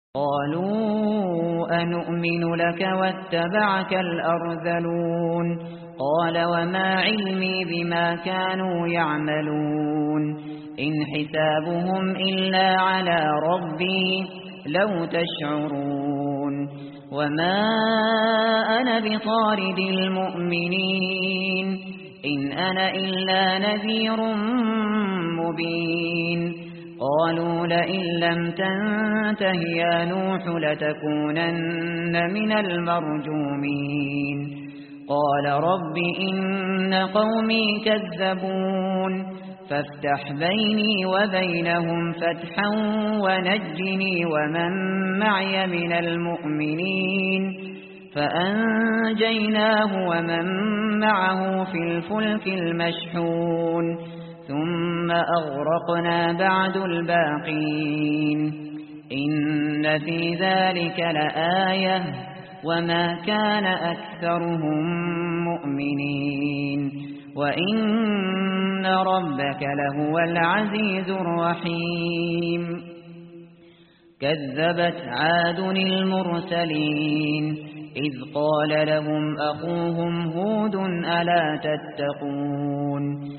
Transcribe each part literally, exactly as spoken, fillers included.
قالوا أنؤمن لك واتبعك الأرذلون قال وما علمي بما كانوا يعملون إن حسابهم إلا على ربي لو تشعرون وما أنا بطارد المؤمنين إن أنا إلا نذير مبين قالوا لئن لم تنته يا نوح لتكونن من المرجومين قال رب إن قومي كذبون فافتح بيني وبينهم فتحا ونجني ومن معي من المؤمنين فأنجيناه ومن معه في الفلك المشحون ثم أغرقنا بعد الباقين إن في ذلك لآية وما كان أكثرهم مؤمنين وإن ربك لهو العزيز الرحيم كذبت عاد المرسلين إذ قال لهم أخوهم هود ألا تتقون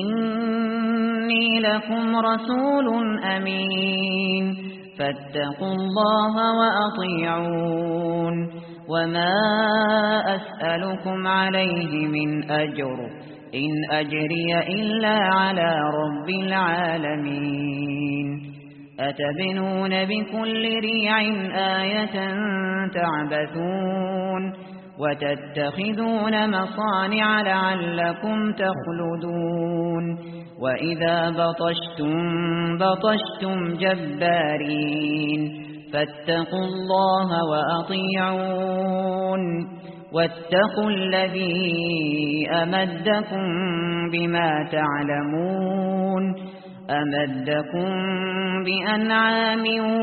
إني لكم رسول أمين فاتقوا الله وأطيعون وما أسألكم عليه من أجر إن أجري إلا على رب العالمين أتبنون بكل ريع آية تعبثون وتتخذون مصانع لعلكم تخلدون وإذا بطشتم بطشتم جبارين فاتقوا الله وأطيعون واتقوا الذي أمدكم بما تعلمون أمدكم بأنعام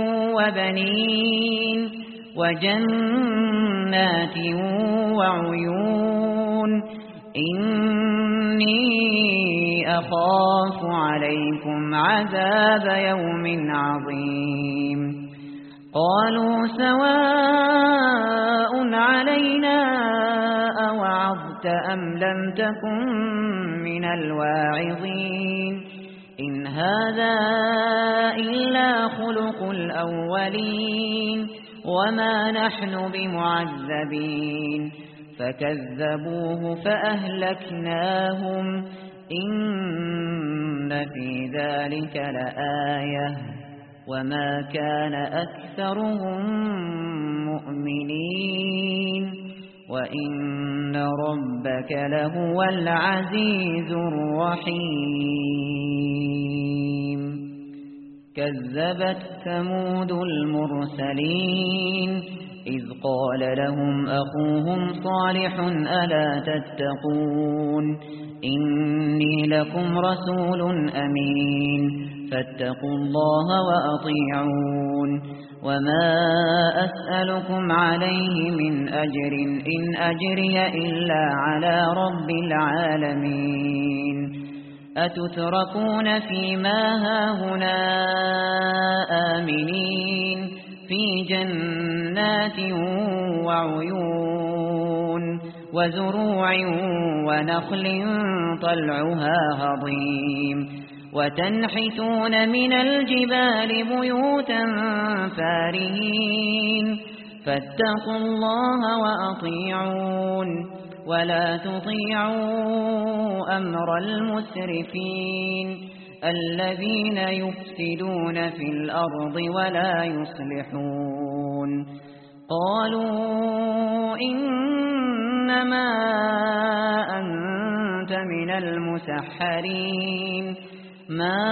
وبنين وجنات وعيون إني أخاف عليكم عذاب يوم عظيم قالوا سواء علينا أوعظت أم لم تكن من الواعظين إن هذا إلا خلق الأولين وما نحن بمعذبين فكذبوه فأهلكناهم إن في ذلك لآية وما كان أكثرهم مؤمنين وإن ربك لهو العزيز الرحيم كذبت ثمود المرسلين إذ قال لهم أخوهم صالح ألا تتقون إني لكم رسول أمين فاتقوا الله وأطيعون وما أسألكم عليه من أجر إن أجري إلا على رب العالمين أتتركون فيما هاهنا آمنين في جنات وعيون وزروع ونخل طلعها هضيم وتنحتون من الجبال بيوتا فارهين فاتقوا الله وأطيعون ولا تطيعوا أمر المسرفين الذين يفسدون في الأرض ولا يصلحون قالوا إنما أنت من المسحرين ما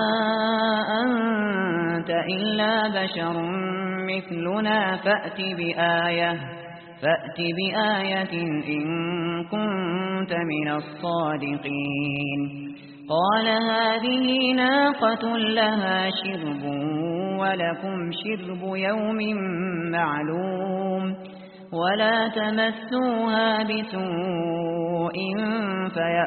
أنت إلا بشر مثلنا فأت بآية فأت بآية إن كنت من الصادقين قال هذه ناقة لها شرب ولكم شرب يوم معلوم ولا تمسوها بسوء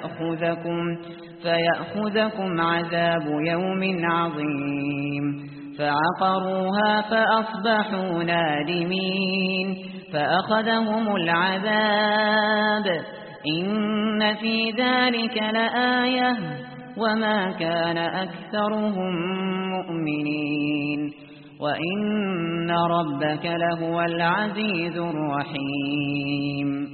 فيأخذكم, فيأخذكم عذاب يوم عظيم فعقروها فأصبحوا نادمين فأخذهم العذاب إن في ذلك لآية وما كان أكثرهم مؤمنين وإن ربك لهو العزيز الرحيم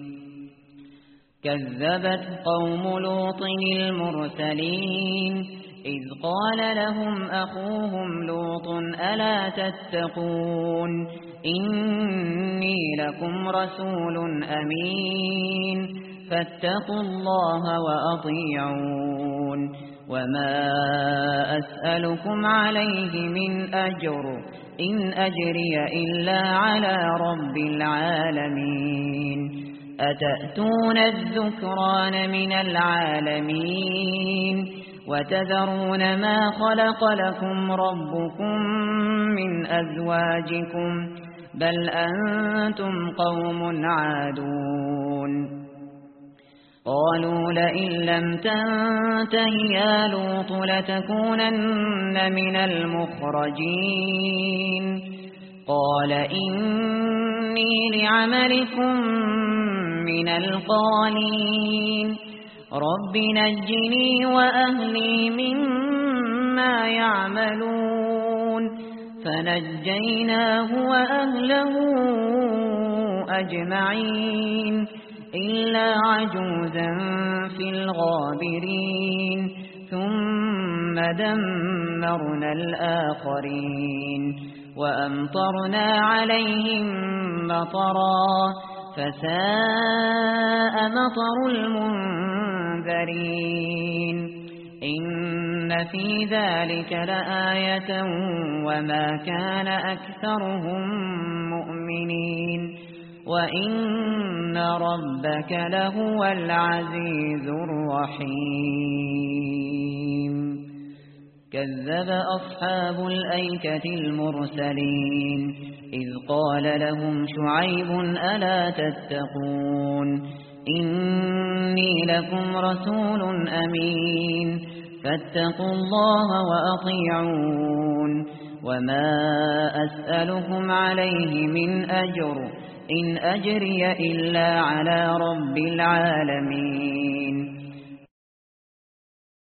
كذبت قوم لوط المرسلين إذ قال لهم أخوهم لوط ألا تتقون إني لكم رسول أمين فاتقوا الله وأطيعون وما أسألكم عليه من أجر إن أجري إلا على رب العالمين أتأتون الذكران من العالمين وتذرون ما خلق لكم ربكم من أزواجكم بل أنتم قوم عادون قالوا لئن لم تنته يا لوط لتكونن من المخرجين قال إني لعملكم من القالين رب نجني وأهلي مما يعملون فنجيناه وأهله أجمعين إلا عجوزا في الغابرين ثم دمرنا الآخرين وأمطرنا عليهم مطرا فساء مطر المنذرين إن في ذلك لآية وما كان أكثرهم مؤمنين وإن ربك لهو العزيز الرحيم كذب أصحاب الأيكة المرسلين إذ قال لهم شعيب ألا تتقون إني لكم رسول أمين فاتقوا الله وأطيعون وما أسألكم عليه من أجر إن أجري إلا على رب العالمين